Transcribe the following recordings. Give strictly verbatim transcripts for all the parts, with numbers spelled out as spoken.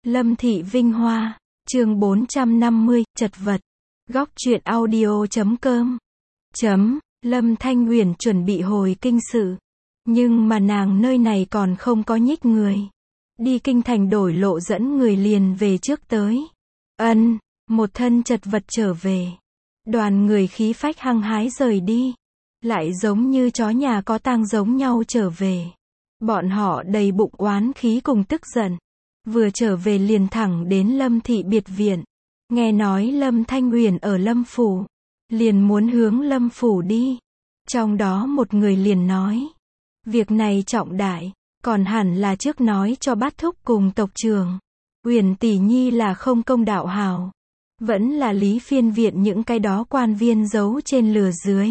Lâm Thị Vinh Hoa, chương bốn trăm năm mươi, chật vật. Góc truyện audio chấm com. Chấm, Lâm Thanh Huyền chuẩn bị hồi kinh sự. Nhưng mà nàng nơi này còn không có nhích người. Đi kinh thành đổi lộ dẫn người liền về trước tới. Ân, một thân chật vật trở về. Đoàn người khí phách hăng hái rời đi. Lại giống như chó nhà có tang giống nhau trở về. Bọn họ đầy bụng oán khí cùng tức giận. Vừa trở về liền thẳng đến Lâm Thị biệt viện. Nghe nói Lâm Thanh Huyền ở Lâm Phủ. Liền muốn hướng Lâm Phủ đi. Trong đó một người liền nói. Việc này trọng đại. Còn hẳn là trước nói cho bát thúc cùng tộc trưởng. Huyền tỷ nhi là không công đạo hào. Vẫn là Lý Phiên viện những cái đó quan viên giấu trên lừa dưới.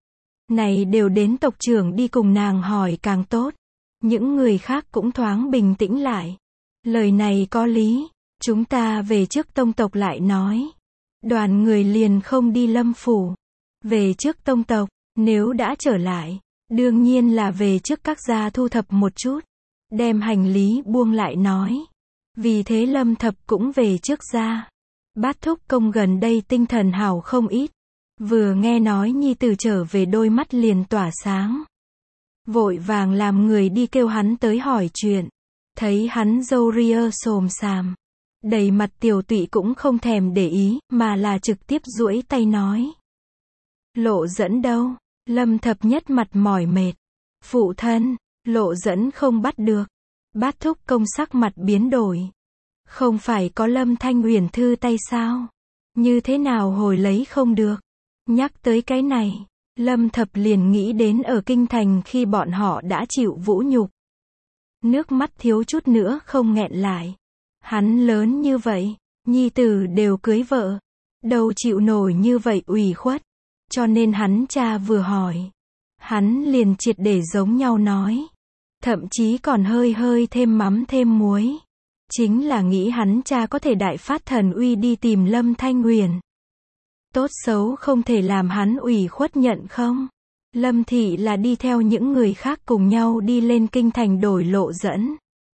Này đều đến tộc trưởng đi cùng nàng hỏi càng tốt. Những người khác cũng thoáng bình tĩnh lại. Lời này có lý. Chúng ta về trước tông tộc lại nói. Đoàn người liền không đi Lâm Phủ. Về trước tông tộc. Nếu đã trở lại. Đương nhiên là về trước các gia thu thập một chút. Đem hành lý buông lại nói. Vì thế Lâm Thập cũng về trước gia. Bát thúc công gần đây tinh thần hảo không ít. Vừa nghe nói nhi tử trở về đôi mắt liền tỏa sáng. Vội vàng làm người đi kêu hắn tới hỏi chuyện. Thấy hắn râu ria xồm xàm. Đầy mặt tiểu tụy cũng không thèm để ý, mà là trực tiếp duỗi tay nói. Lộ dẫn đâu? Lâm Thập nhất mặt mỏi mệt. Phụ thân, lộ dẫn không bắt được. Bát thúc công sắc mặt biến đổi. Không phải có Lâm Thanh Huyền thư tay sao? Như thế nào hồi lấy không được? Nhắc tới cái này, Lâm Thập liền nghĩ đến ở kinh thành khi bọn họ đã chịu vũ nhục. Nước mắt thiếu chút nữa không nghẹn lại. Hắn lớn như vậy, nhi tử đều cưới vợ. Đâu chịu nổi như vậy ủy khuất. Cho nên hắn cha vừa hỏi. Hắn liền triệt để giống nhau nói. Thậm chí còn hơi hơi thêm mắm thêm muối. Chính là nghĩ hắn cha có thể đại phát thần uy đi tìm Lâm Thanh Huyền. Tốt xấu không thể làm hắn ủy khuất nhận không? Lâm Thị là đi theo những người khác cùng nhau đi lên kinh thành đổi lộ dẫn.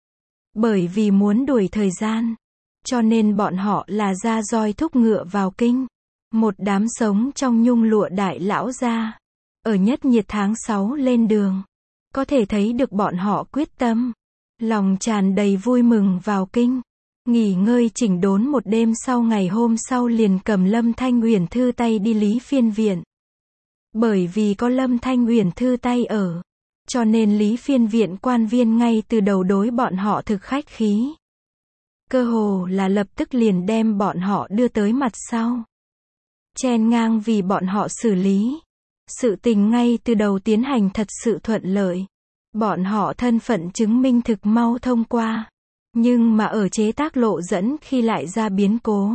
Bởi vì muốn đuổi thời gian. Cho nên bọn họ là ra roi thúc ngựa vào kinh. Một đám sống trong nhung lụa đại lão gia. Ở nhất nhiệt tháng sáu lên đường. Có thể thấy được bọn họ quyết tâm. Lòng tràn đầy vui mừng vào kinh. Nghỉ ngơi chỉnh đốn một đêm sau ngày hôm sau liền cầm Lâm Thanh Huyền thư tay đi Lý Phiên viện. Bởi vì có Lâm Thanh Huyền thư tay ở. Cho nên Lý Phiên viện quan viên ngay từ đầu đối bọn họ thực khách khí. Cơ hồ là lập tức liền đem bọn họ đưa tới mặt sau. Chen ngang vì bọn họ xử lý. Sự tình ngay từ đầu tiến hành thật sự thuận lợi. Bọn họ thân phận chứng minh thực mau thông qua. Nhưng mà ở chế tác lộ dẫn khi lại ra biến cố.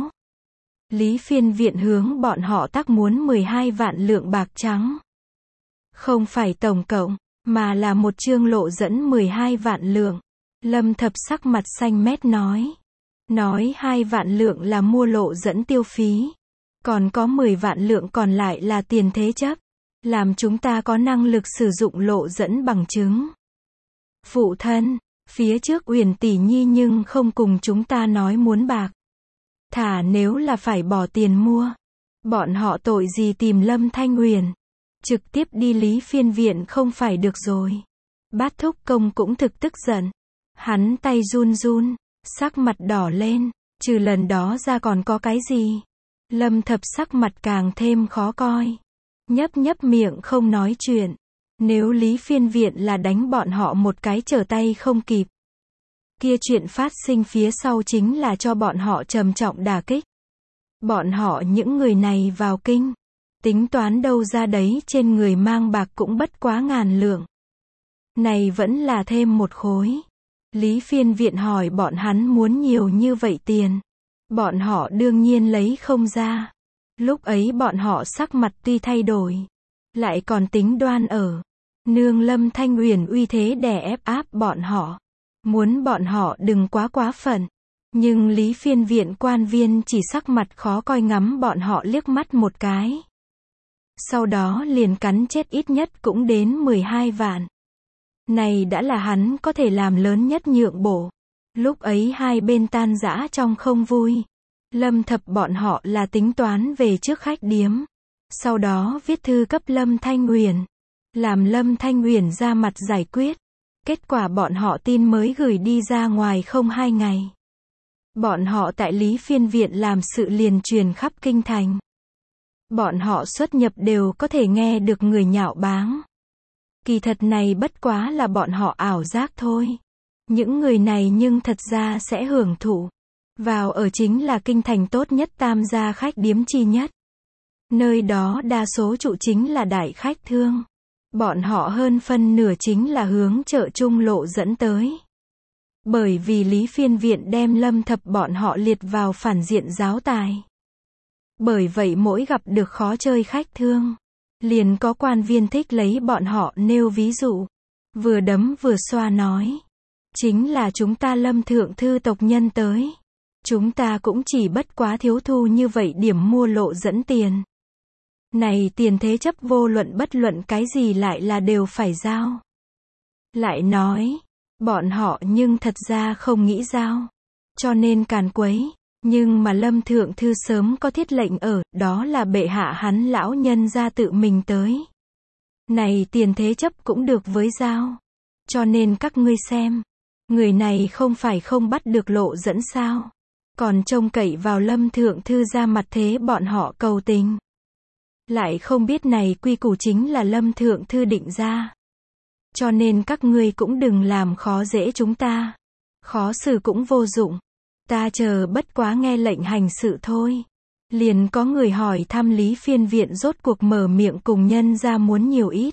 Lý Phiên viện hướng bọn họ tác muốn mười hai vạn lượng bạc trắng. Không phải tổng cộng, mà là một chương lộ dẫn mười hai vạn lượng. Lâm Thập sắc mặt xanh mét nói. Nói hai vạn lượng là mua lộ dẫn tiêu phí. Còn có mười vạn lượng còn lại là tiền thế chấp. Làm chúng ta có năng lực sử dụng lộ dẫn bằng chứng. Phụ thân, phía trước Huyền tỷ nhi nhưng không cùng chúng ta nói muốn bạc. Thả nếu là phải bỏ tiền mua. Bọn họ tội gì tìm Lâm Thanh Huyền. Trực tiếp đi Lý Phiên viện không phải được rồi. Bát thúc công cũng thực tức giận. Hắn tay run run, sắc mặt đỏ lên. Trừ lần đó ra còn có cái gì? Lâm Thập sắc mặt càng thêm khó coi. Nhấp nhấp miệng không nói chuyện. Nếu Lý Phiên viện là đánh bọn họ một cái trở tay không kịp. Kia chuyện phát sinh phía sau chính là cho bọn họ trầm trọng đả kích. Bọn họ những người này vào kinh. Tính toán đâu ra đấy trên người mang bạc cũng bất quá ngàn lượng. Này vẫn là thêm một khối. Lý Phiên viện hỏi bọn hắn muốn nhiều như vậy tiền. Bọn họ đương nhiên lấy không ra. Lúc ấy bọn họ sắc mặt tuy thay đổi. Lại còn tính đoan ở. Nương Lâm Thanh Huyền uy thế đè ép áp bọn họ. Muốn bọn họ đừng quá quá phận. Nhưng Lý Phiên viện quan viên chỉ sắc mặt khó coi ngắm bọn họ liếc mắt một cái. Sau đó liền cắn chết ít nhất cũng đến mười hai vạn. Này đã là hắn có thể làm lớn nhất nhượng bộ. Lúc ấy hai bên tan rã trong không vui. Lâm Thập bọn họ là tính toán về trước khách điếm. Sau đó viết thư cấp Lâm Thanh Uyển. Làm Lâm Thanh Uyển ra mặt giải quyết. Kết quả bọn họ tin mới gửi đi ra ngoài không hai ngày. Bọn họ tại Lý Phiên Viện làm sự liền truyền khắp kinh thành. Bọn họ xuất nhập đều có thể nghe được người nhạo báng. Kỳ thật này bất quá là bọn họ ảo giác thôi. Những người này nhưng thật ra sẽ hưởng thụ. Vào ở chính là kinh thành tốt nhất tam gia khách điếm chi nhất. Nơi đó đa số trụ chính là đại khách thương. Bọn họ hơn phân nửa chính là hướng chợ Trung Lộ dẫn tới. Bởi vì Lý Phiên Viện đem Lâm Thập bọn họ liệt vào phản diện giáo tài. Bởi vậy mỗi gặp được khó chơi khách thương, liền có quan viên thích lấy bọn họ nêu ví dụ. Vừa đấm vừa xoa nói. Chính là chúng ta Lâm thượng thư tộc nhân tới. Chúng ta cũng chỉ bất quá thiếu thu như vậy điểm mua lộ dẫn tiền. Này tiền thế chấp vô luận bất luận cái gì lại là đều phải giao. Lại nói, bọn họ nhưng thật ra không nghĩ giao. Cho nên càn quấy. Nhưng mà Lâm thượng thư sớm có thiết lệnh ở, đó là bệ hạ hắn lão nhân ra tự mình tới. Này tiền thế chấp cũng được với giao. Cho nên các ngươi xem. Người này không phải không bắt được lộ dẫn sao. Còn trông cậy vào Lâm thượng thư ra mặt thế bọn họ cầu tình. Lại không biết này quy củ chính là Lâm thượng thư định ra. Cho nên các ngươi cũng đừng làm khó dễ chúng ta. Khó xử cũng vô dụng. Ta chờ bất quá nghe lệnh hành sự thôi. Liền có người hỏi thăm Lý Phiên Viện rốt cuộc mở miệng cùng nhân ra muốn nhiều ít.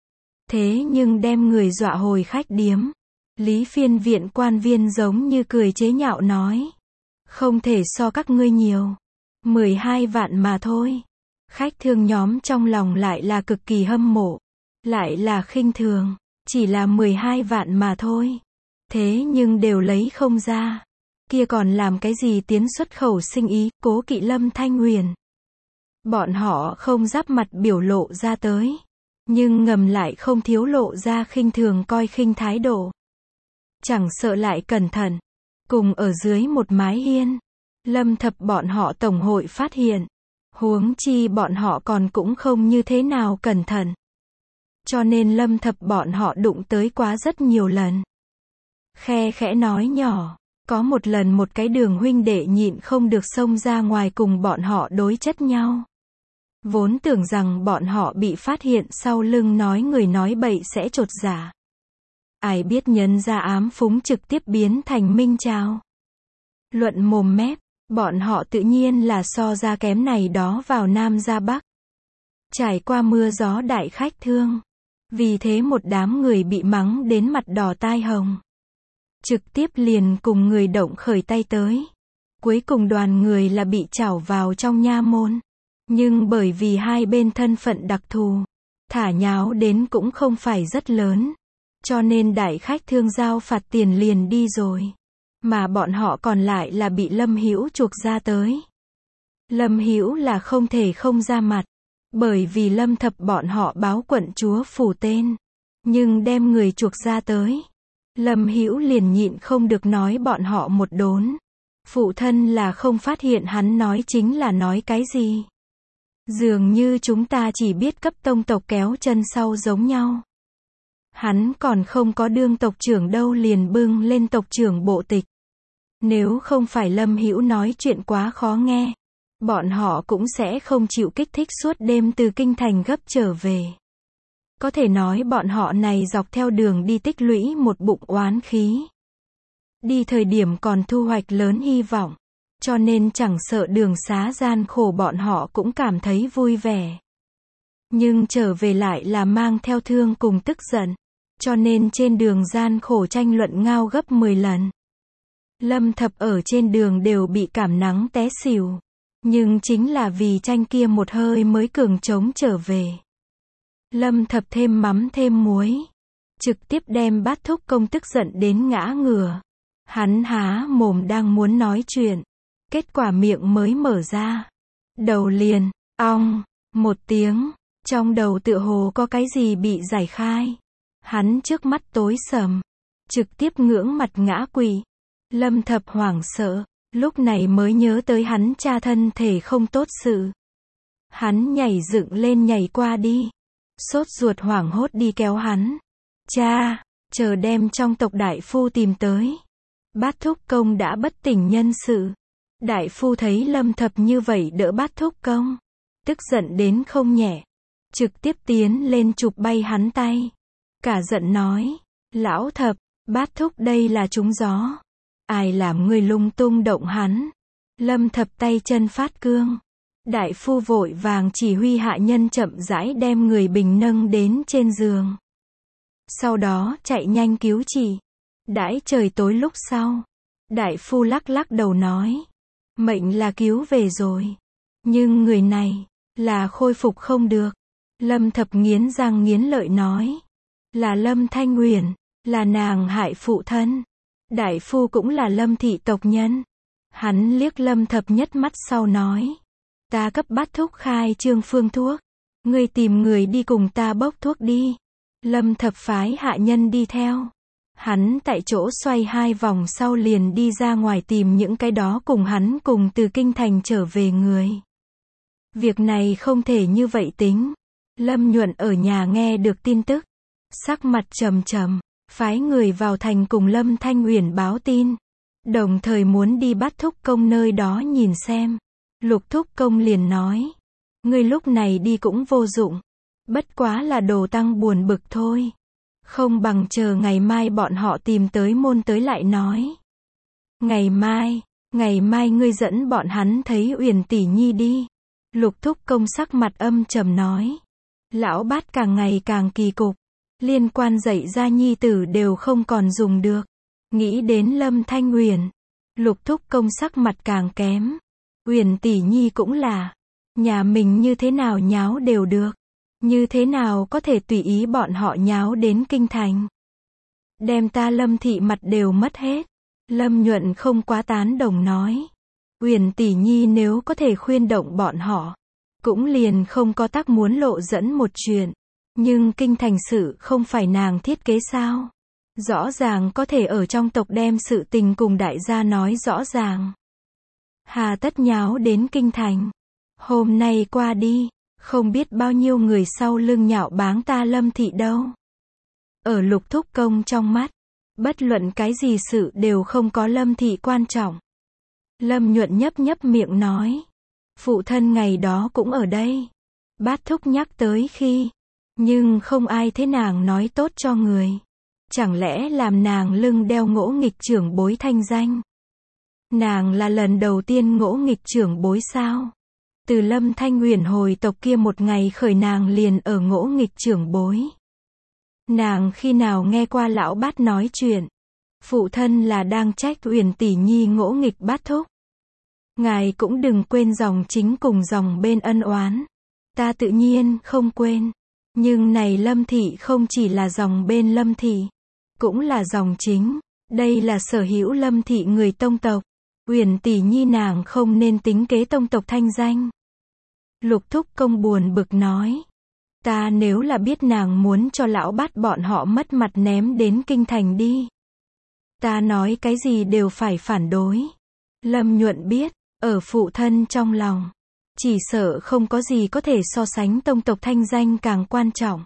Thế nhưng đem người dọa hồi khách điếm. Lý Phiên Viện quan viên giống như cười chế nhạo nói. Không thể so các ngươi nhiều. mười hai vạn mà thôi. Khách thương nhóm trong lòng lại là cực kỳ hâm mộ. Lại là khinh thường. Chỉ là mười hai vạn mà thôi. Thế nhưng đều lấy không ra. Kia còn làm cái gì tiến xuất khẩu sinh ý, cố kỵ Lâm Thanh Uyển. Bọn họ không giáp mặt biểu lộ ra tới. Nhưng ngầm lại không thiếu lộ ra khinh thường coi khinh thái độ. Chẳng sợ lại cẩn thận. Cùng ở dưới một mái hiên. Lâm Thập bọn họ tổng hội phát hiện. Huống chi bọn họ còn cũng không như thế nào cẩn thận. Cho nên Lâm Thập bọn họ đụng tới quá rất nhiều lần. Khe khẽ nói nhỏ. Có một lần một cái Đường huynh đệ nhịn không được xông ra ngoài cùng bọn họ đối chất nhau. Vốn tưởng rằng bọn họ bị phát hiện sau lưng nói người nói bậy sẽ chột dạ. Ai biết nhân ra ám phúng trực tiếp biến thành minh trào. Luận mồm mép, bọn họ tự nhiên là so ra kém này đó vào Nam ra Bắc. Trải qua mưa gió đại khách thương. Vì thế một đám người bị mắng đến mặt đỏ tai hồng. Trực tiếp liền cùng người động khởi tay tới. Cuối cùng đoàn người là bị trảo vào trong nha môn. Nhưng bởi vì hai bên thân phận đặc thù, thả nháo đến cũng không phải rất lớn. Cho nên đại khách thương giao phạt tiền liền đi rồi. Mà bọn họ còn lại là bị Lâm Hữu chuộc ra tới. Lâm Hữu là không thể không ra mặt. Bởi vì Lâm Thập bọn họ báo quận chúa phủ tên. Nhưng đem người chuộc ra tới. Lâm Hữu liền nhịn không được nói bọn họ một đốn. Phụ thân là không phát hiện hắn nói chính là nói cái gì. Dường như chúng ta chỉ biết cấp tông tộc kéo chân sau giống nhau. Hắn còn không có đương tộc trưởng đâu liền bưng lên tộc trưởng bộ tịch. Nếu không phải Lâm Hữu nói chuyện quá khó nghe, bọn họ cũng sẽ không chịu kích thích suốt đêm từ kinh thành gấp trở về. Có thể nói bọn họ này dọc theo đường đi tích lũy một bụng oán khí. Đi thời điểm còn thu hoạch lớn hy vọng. Cho nên chẳng sợ đường xá gian khổ bọn họ cũng cảm thấy vui vẻ. Nhưng trở về lại là mang theo thương cùng tức giận. Cho nên trên đường gian khổ tranh luận ngao gấp mười lần. Lâm Thập ở trên đường đều bị cảm nắng té xỉu. Nhưng chính là vì tranh kia một hơi mới cường trống trở về. Lâm Thập thêm mắm thêm muối. Trực tiếp đem Bát Thúc Công tức giận đến ngã ngửa. Hắn há mồm đang muốn nói chuyện. Kết quả miệng mới mở ra. Đầu liền, ong, một tiếng. Trong đầu tựa hồ có cái gì bị giải khai. Hắn trước mắt tối sầm. Trực tiếp ngưỡng mặt ngã quỵ. Lâm Thập hoảng sợ, lúc này mới nhớ tới hắn cha thân thể không tốt sự. Hắn nhảy dựng lên nhảy qua đi. Sốt ruột hoảng hốt đi kéo hắn. Cha, chờ đem trong tộc đại phu tìm tới. Bát thúc công đã bất tỉnh nhân sự. Đại phu thấy Lâm Thập như vậy đỡ bát thúc công. Tức giận đến không nhẹ. Trực tiếp tiến lên chụp bay hắn tay. Cả giận nói. Lão Thập, bát thúc đây là trúng gió. Ai làm người lung tung động hắn. Lâm Thập tay chân phát cương. Đại phu vội vàng chỉ huy hạ nhân chậm rãi đem người bình nâng đến trên giường. Sau đó chạy nhanh cứu trị. Đãi trời tối lúc sau. Đại phu lắc lắc đầu nói. Mệnh là cứu về rồi. Nhưng người này, là khôi phục không được. Lâm Thập nghiến răng nghiến lợi nói. Là Lâm Thanh Uyển, là nàng hại phụ thân. Đại phu cũng là Lâm thị tộc nhân. Hắn liếc Lâm Thập nhất mắt sau nói. Ta cấp bát thúc khai trương phương thuốc. Ngươi tìm người đi cùng ta bốc thuốc đi. Lâm Thập phái hạ nhân đi theo. Hắn tại chỗ xoay hai vòng sau liền đi ra ngoài tìm những cái đó cùng hắn cùng từ kinh thành trở về người. Việc này không thể như vậy tính. Lâm Nhuận ở nhà nghe được tin tức. Sắc mặt trầm trầm, phái người vào thành cùng Lâm Thanh Uyển báo tin. Đồng thời muốn đi bắt thúc công nơi đó nhìn xem. Lục thúc công liền nói. Ngươi lúc này đi cũng vô dụng. Bất quá là đồ tăng buồn bực thôi. Không bằng chờ ngày mai bọn họ tìm tới môn tới lại nói. Ngày mai, ngày mai ngươi dẫn bọn hắn thấy Uyển tỷ nhi đi. Lục thúc công sắc mặt âm trầm nói. Lão bát càng ngày càng kỳ cục. Liên quan dạy ra nhi tử đều không còn dùng được. Nghĩ đến Lâm Thanh Uyển. Lục thúc công sắc mặt càng kém. Uyển tỷ nhi cũng là. Nhà mình như thế nào nháo đều được. Như thế nào có thể tùy ý bọn họ nháo đến kinh thành. Đem ta Lâm thị mặt đều mất hết. Lâm Nhuận không quá tán đồng nói. Uyển tỷ nhi nếu có thể khuyên động bọn họ. Cũng liền không có tác muốn lộ dẫn một chuyện. Nhưng kinh thành sự không phải nàng thiết kế sao. Rõ ràng có thể ở trong tộc đem sự tình cùng đại gia nói rõ ràng. Hà tất nháo đến kinh thành. Hôm nay qua đi. Không biết bao nhiêu người sau lưng nhạo báng ta Lâm thị đâu. Ở lục thúc công trong mắt. Bất luận cái gì sự đều không có Lâm thị quan trọng. Lâm Nhuận nhấp nhấp miệng nói. Phụ thân ngày đó cũng ở đây. Bát thúc nhắc tới khi. Nhưng không ai thế nàng nói tốt cho người. Chẳng lẽ làm nàng lưng đeo ngỗ nghịch trưởng bối thanh danh. Nàng là lần đầu tiên ngỗ nghịch trưởng bối sao. Từ Lâm Thanh Uyển hồi tộc kia một ngày khởi nàng liền ở ngỗ nghịch trưởng bối. Nàng khi nào nghe qua lão bát nói chuyện. Phụ thân là đang trách Uyển tỷ nhi ngỗ nghịch bát thúc. Ngài cũng đừng quên dòng chính cùng dòng bên ân oán. Ta tự nhiên không quên. Nhưng này Lâm thị không chỉ là dòng bên Lâm thị. Cũng là dòng chính. Đây là sở hữu Lâm thị người tông tộc. Uyển tỷ nhi nàng không nên tính kế tông tộc thanh danh. Lục thúc công buồn bực nói. Ta nếu là biết nàng muốn cho lão bát bọn họ mất mặt ném đến kinh thành đi. Ta nói cái gì đều phải phản đối. Lâm Nhuận biết, ở phụ thân trong lòng. Chỉ sợ không có gì có thể so sánh tông tộc thanh danh càng quan trọng.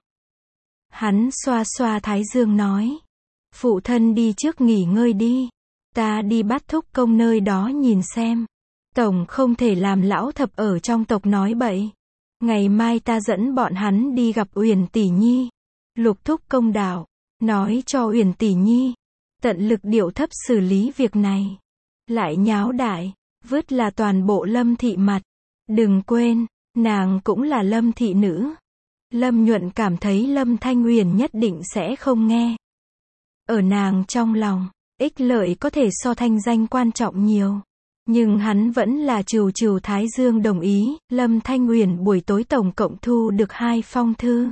Hắn xoa xoa thái dương nói. Phụ thân đi trước nghỉ ngơi đi. Ta đi bắt thúc công nơi đó nhìn xem. Tổng không thể làm lão thập ở trong tộc nói bậy. Ngày mai ta dẫn bọn hắn đi gặp Uyển tỷ nhi. Lục thúc công đạo. Nói cho Uyển tỷ nhi. Tận lực điệu thấp xử lý việc này. Lại nháo đại. Vứt là toàn bộ Lâm thị mặt. Đừng quên. Nàng cũng là Lâm thị nữ. Lâm Nhuận cảm thấy Lâm Thanh Uyển nhất định sẽ không nghe. Ở nàng trong lòng. Ích lợi có thể so thanh danh quan trọng nhiều. Nhưng hắn vẫn là trừu trừu thái dương đồng ý. Lâm Thanh Uyển buổi tối tổng cộng thu được hai phong thư.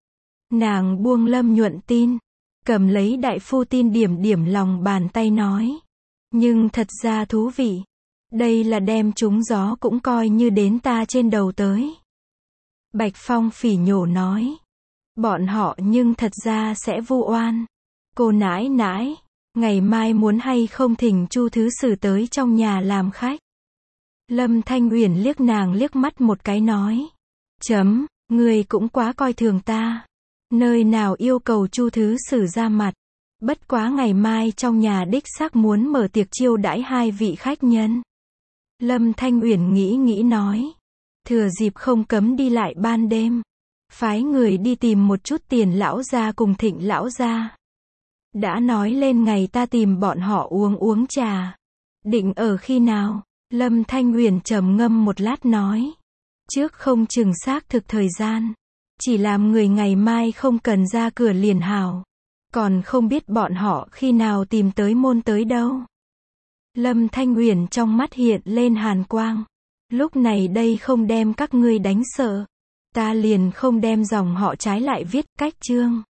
Nàng buông Lâm Nhuận tin. Cầm lấy đại phu tin điểm điểm lòng bàn tay nói. Nhưng thật ra thú vị. Đây là đem trúng gió cũng coi như đến ta trên đầu tới. Bạch Phong phỉ nhổ nói. Bọn họ nhưng thật ra sẽ vu oan. Cô nãi nãi. Ngày mai muốn hay không thỉnh Chu Thứ Sử tới trong nhà làm khách. Lâm Thanh Uyển liếc nàng liếc mắt một cái nói. Chấm, người cũng quá coi thường ta. Nơi nào yêu cầu Chu Thứ Sử ra mặt. Bất quá ngày mai trong nhà đích xác muốn mở tiệc chiêu đãi hai vị khách nhân. Lâm Thanh Uyển nghĩ nghĩ nói. Thừa dịp không cấm đi lại ban đêm. Phái người đi tìm một chút Tiền lão gia cùng Thịnh lão gia. Đã nói lên ngày ta tìm bọn họ uống uống trà. Định ở khi nào? Lâm Thanh Uyển trầm ngâm một lát nói. Trước không chừng xác thực thời gian. Chỉ làm người ngày mai không cần ra cửa liền hảo. Còn không biết bọn họ khi nào tìm tới môn tới đâu. Lâm Thanh Uyển trong mắt hiện lên hàn quang. Lúc này đây không đem các ngươi đánh sợ. Ta liền không đem dòng họ trái lại viết cách chương.